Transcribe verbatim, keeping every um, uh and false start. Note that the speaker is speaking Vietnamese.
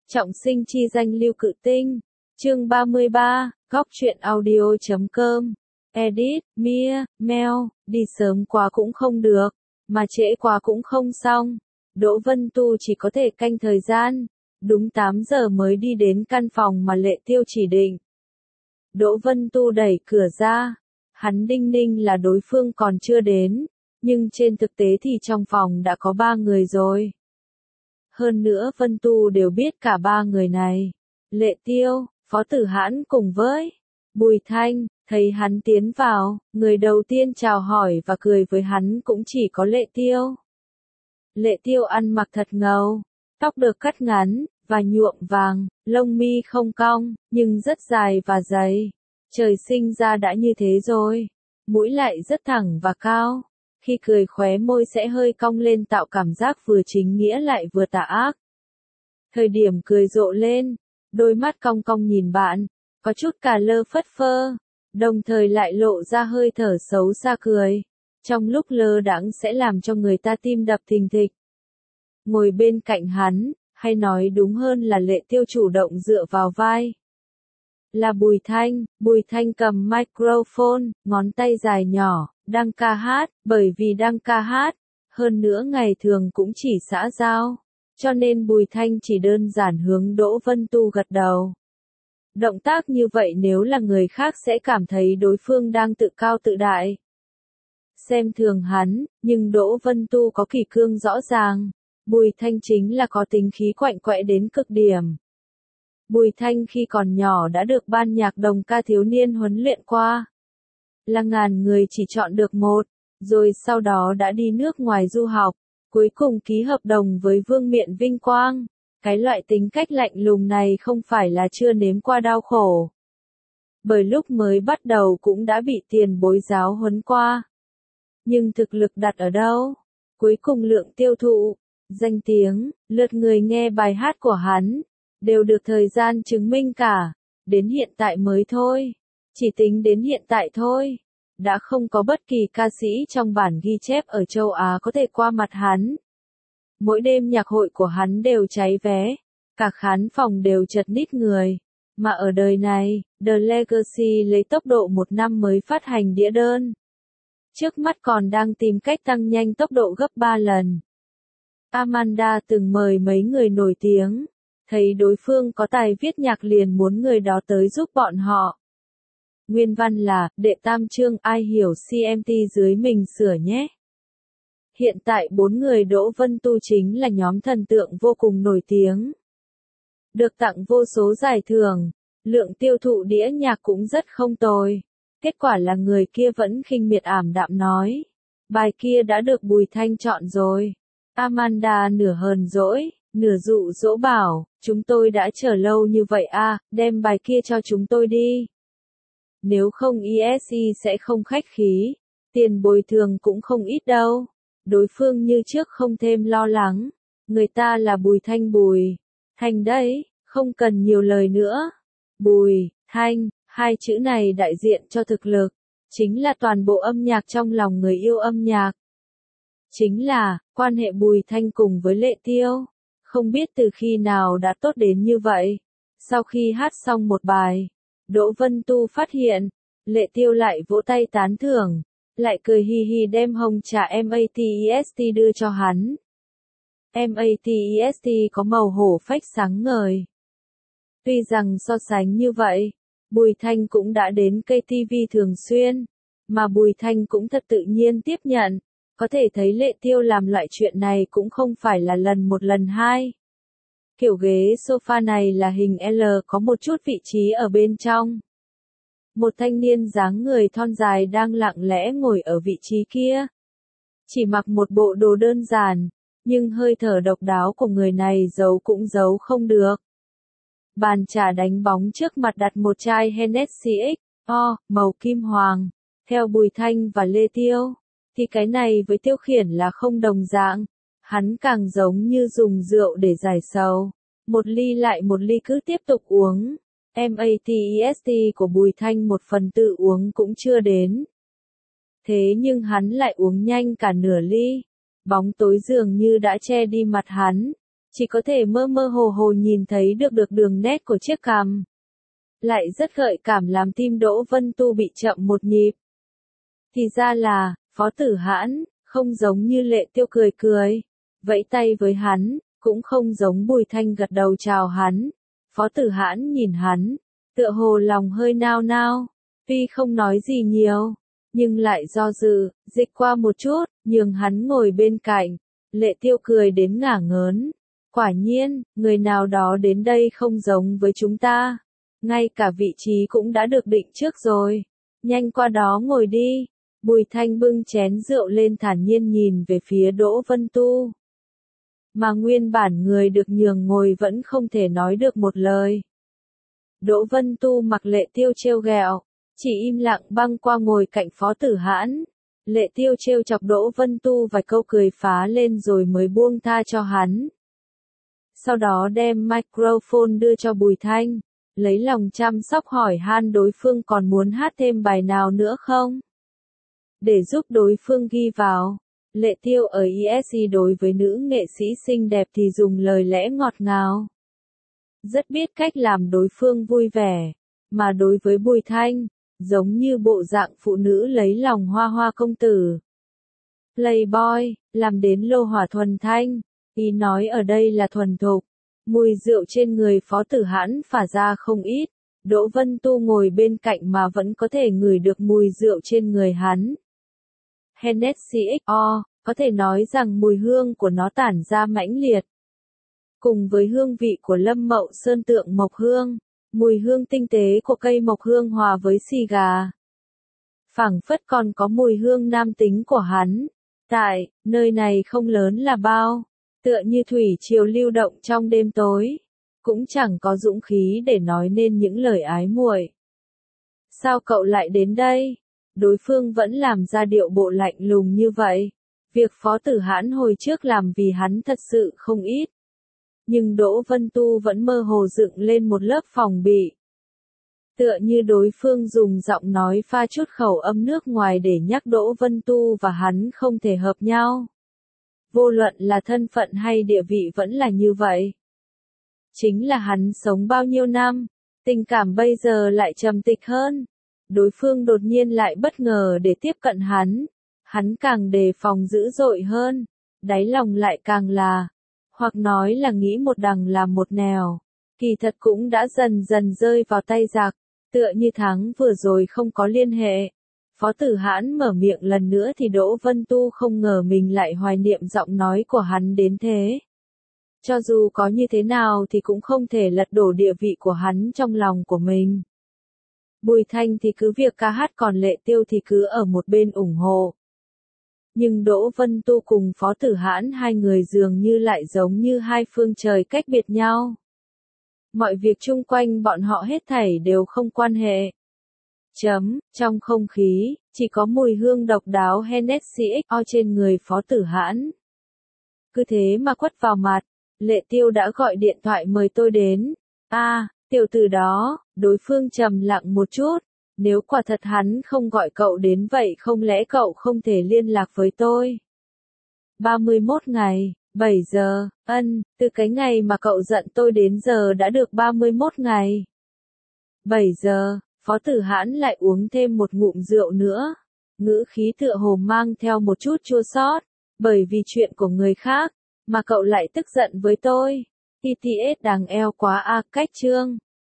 Trọng sinh chi danh Lưu Cự Tinh. Chương ba mươi ba, góc truyện audio chấm com. Edit, Mia, Mel, đi sớm quá cũng không được, mà trễ quá cũng không xong. Đỗ Vân Tu chỉ có thể canh thời gian, đúng tám giờ mới đi đến căn phòng mà Lệ Tiêu chỉ định. Đỗ Vân Tu đẩy cửa ra, hắn đinh ninh là đối phương còn chưa đến, nhưng trên thực tế thì trong phòng đã có ba người rồi. Hơn nữa Vân Tu đều biết cả ba người này. Lệ Tiêu, Phó Tử Hãn cùng với Bùi Thanh, thấy hắn tiến vào, người đầu tiên chào hỏi và cười với hắn cũng chỉ có Lệ Tiêu. Lệ Tiêu ăn mặc thật ngầu, tóc được cắt ngắn, và nhuộm vàng, lông mi không cong, nhưng rất dài và dày. Trời sinh ra đã như thế rồi. Mũi lại rất thẳng và cao. Khi cười khóe môi sẽ hơi cong lên tạo cảm giác vừa chính nghĩa lại vừa tà ác. Thời điểm cười rộ lên, đôi mắt cong cong nhìn bạn, có chút cà lơ phất phơ, đồng thời lại lộ ra hơi thở xấu xa cười. Trong lúc lơ đãng sẽ làm cho người ta tim đập thình thịch. Ngồi bên cạnh hắn, hay nói đúng hơn là Lệ Tiêu chủ động dựa vào vai. Là Bùi Thanh, Bùi Thanh cầm microphone, ngón tay dài nhỏ, đang ca hát, bởi vì đang ca hát, hơn nữa ngày thường cũng chỉ xã giao, cho nên Bùi Thanh chỉ đơn giản hướng Đỗ Vân Tu gật đầu. Động tác như vậy nếu là người khác sẽ cảm thấy đối phương đang tự cao tự đại, xem thường hắn, nhưng Đỗ Vân Tu có kỷ cương rõ ràng, Bùi Thanh chính là có tính khí quạnh quẽ đến cực điểm. Bùi Thanh khi còn nhỏ đã được ban nhạc đồng ca thiếu niên huấn luyện qua. Là ngàn người chỉ chọn được một, rồi sau đó đã đi nước ngoài du học, cuối cùng ký hợp đồng với Vương Miện Vinh Quang. Cái loại tính cách lạnh lùng này không phải là chưa nếm qua đau khổ. Bởi lúc mới bắt đầu cũng đã bị tiền bối giáo huấn qua. Nhưng thực lực đặt ở đâu? Cuối cùng lượng tiêu thụ, danh tiếng, lượt người nghe bài hát của hắn, đều được thời gian chứng minh cả, đến hiện tại mới thôi. Chỉ tính đến hiện tại thôi, đã không có bất kỳ ca sĩ trong bản ghi chép ở châu Á có thể qua mặt hắn. Mỗi đêm nhạc hội của hắn đều cháy vé, cả khán phòng đều chật ních người. Mà ở đời này, The Legacy lấy tốc độ một năm mới phát hành đĩa đơn. Trước mắt còn đang tìm cách tăng nhanh tốc độ gấp ba lần. Amanda từng mời mấy người nổi tiếng, thấy đối phương có tài viết nhạc liền muốn người đó tới giúp bọn họ. Nguyên văn là, đệ tam chương ai hiểu xê em tê dưới mình sửa nhé. Hiện tại bốn người Đỗ Vân Tu chính là nhóm thần tượng vô cùng nổi tiếng. Được tặng vô số giải thưởng, lượng tiêu thụ đĩa nhạc cũng rất không tồi. Kết quả là người kia vẫn khinh miệt ảm đạm nói. Bài kia đã được Bùi Thanh chọn rồi. Amanda nửa hờn dỗi, nửa dụ dỗ bảo, chúng tôi đã chờ lâu như vậy à, đem bài kia cho chúng tôi đi. Nếu không e ét i sẽ không khách khí, tiền bồi thường cũng không ít đâu. Đối phương như trước không thêm lo lắng, người ta là Bùi Thanh Bùi Thanh đấy, không cần nhiều lời nữa. Bùi Thanh, hai chữ này đại diện cho thực lực, chính là toàn bộ âm nhạc trong lòng người yêu âm nhạc. Chính là, quan hệ Bùi Thanh cùng với Lệ Tiêu, không biết từ khi nào đã tốt đến như vậy. Sau khi hát xong một bài, Đỗ Vân Tu phát hiện, Lệ Tiêu lại vỗ tay tán thưởng, lại cười hi hi đem hồng trà Matest đưa cho hắn. Matest có màu hổ phách sáng ngời. Tuy rằng so sánh như vậy, Bùi Thanh cũng đã đến ca tê vê thường xuyên, mà Bùi Thanh cũng thật tự nhiên tiếp nhận, có thể thấy Lệ Tiêu làm loại chuyện này cũng không phải là lần một lần hai. Kiểu ghế sofa này là hình L có một chút vị trí ở bên trong. Một thanh niên dáng người thon dài đang lặng lẽ ngồi ở vị trí kia. Chỉ mặc một bộ đồ đơn giản, nhưng hơi thở độc đáo của người này giấu cũng giấu không được. Bàn trà đánh bóng trước mặt đặt một chai Hennessy ích o, màu kim hoàng. Theo Bùi Thanh và Lê Tiêu, thì cái này với Tiêu Khiển là không đồng dạng. Hắn càng giống như dùng rượu để giải sầu. Một ly lại một ly cứ tiếp tục uống. Matest của Bùi Thanh một phần tự uống cũng chưa đến. Thế nhưng hắn lại uống nhanh cả nửa ly. Bóng tối dường như đã che đi mặt hắn. chỉ có thể mơ mơ hồ hồ nhìn thấy được được đường nét của chiếc cằm. Lại rất gợi cảm làm tim Đỗ Vân Tu bị chậm một nhịp. Thì ra là, Phó Tử Hãn, không giống như Lệ Tiêu cười cười, vẫy tay với hắn, cũng không giống Bùi Thanh gật đầu chào hắn. Phó Tử Hãn nhìn hắn, tựa hồ lòng hơi nao nao, tuy không nói gì nhiều, nhưng lại do dự, dịch qua một chút, nhường hắn ngồi bên cạnh. Lệ Tiêu cười đến ngả ngớn. Quả nhiên, người nào đó đến đây không giống với chúng ta. Ngay cả vị trí cũng đã được định trước rồi. Nhanh qua đó ngồi đi. Bùi Thanh bưng chén rượu lên thản nhiên nhìn về phía Đỗ Vân Tu. Mà nguyên bản người được nhường ngồi vẫn không thể nói được một lời. Đỗ Vân Tu mặc Lệ Tiêu trêu ghẹo, chỉ im lặng băng qua ngồi cạnh Phó Tử Hãn. Lệ Tiêu trêu chọc Đỗ Vân Tu vài câu cười phá lên rồi mới buông tha cho hắn. Sau đó đem microphone đưa cho Bùi Thanh, lấy lòng chăm sóc hỏi han đối phương còn muốn hát thêm bài nào nữa không? Để giúp đối phương ghi vào. Lệ Tiêu ở i ét xê đối với nữ nghệ sĩ xinh đẹp thì dùng lời lẽ ngọt ngào. Rất biết cách làm đối phương vui vẻ. Mà đối với Bùi Thanh, giống như bộ dạng phụ nữ lấy lòng hoa hoa công tử. Playboy, làm đến lô hỏa thuần thanh. Ý nói ở đây là thuần thục. Mùi rượu trên người Phó Tử Hãn phả ra không ít. Đỗ Vân Tu ngồi bên cạnh mà vẫn có thể ngửi được mùi rượu trên người hắn. Hennessy ích o, có thể nói rằng mùi hương của nó tản ra mãnh liệt. Cùng với hương vị của Lâm Mậu Sơn tượng mộc hương, mùi hương tinh tế của cây mộc hương hòa với xì gà. Phảng phất còn có mùi hương nam tính của hắn. Tại, nơi này không lớn là bao, tựa như thủy triều lưu động trong đêm tối, cũng chẳng có dũng khí để nói nên những lời ái muội. Sao cậu lại đến đây? Đối phương vẫn làm ra điệu bộ lạnh lùng như vậy. Việc Phó Tử Hãn hồi trước làm vì hắn thật sự không ít. Nhưng Đỗ Vân Tu vẫn mơ hồ dựng lên một lớp phòng bị. Tựa như đối phương dùng giọng nói pha chút khẩu âm nước ngoài để nhắc Đỗ Vân Tu và hắn không thể hợp nhau. Vô luận là thân phận hay địa vị vẫn là như vậy. Chính là hắn sống bao nhiêu năm, tình cảm bây giờ lại trầm tịch hơn. Đối phương đột nhiên lại bất ngờ để tiếp cận hắn. Hắn càng đề phòng dữ dội hơn, đáy lòng lại càng là, hoặc nói là nghĩ một đằng làm một nẻo. Kỳ thật cũng đã dần dần rơi vào tay giặc, tựa như tháng vừa rồi không có liên hệ. Phó Tử Hãn mở miệng lần nữa thì Đỗ Vân Tu không ngờ mình lại hoài niệm giọng nói của hắn đến thế. Cho dù có như thế nào thì cũng không thể lật đổ địa vị của hắn trong lòng của mình. Bùi Thanh thì cứ việc ca hát còn Lệ Tiêu thì cứ ở một bên ủng hộ. Nhưng Đỗ Vân Tu cùng Phó Tử Hãn hai người dường như lại giống như hai phương trời cách biệt nhau. Mọi việc chung quanh bọn họ hết thảy đều không quan hệ. Chấm, trong không khí, chỉ có mùi hương độc đáo Hennessy ích o trên người Phó Tử Hãn. Cứ thế mà quất vào mặt, Lệ Tiêu đã gọi điện thoại mời tôi đến. A, à, tiểu tử đó, đối phương trầm lặng một chút. Nếu quả thật hắn không gọi cậu đến vậy không lẽ cậu không thể liên lạc với tôi? ba mươi mốt ngày, bảy giờ, ân, từ cái ngày mà cậu giận tôi đến giờ đã được ba mươi mốt ngày. bảy giờ, Phó Tử Hãn lại uống thêm một ngụm rượu nữa. Ngữ khí tựa hồ mang theo một chút chua xót, bởi vì chuyện của người khác, mà cậu lại tức giận với tôi. i tê ét đáng eo quá a, cách chương.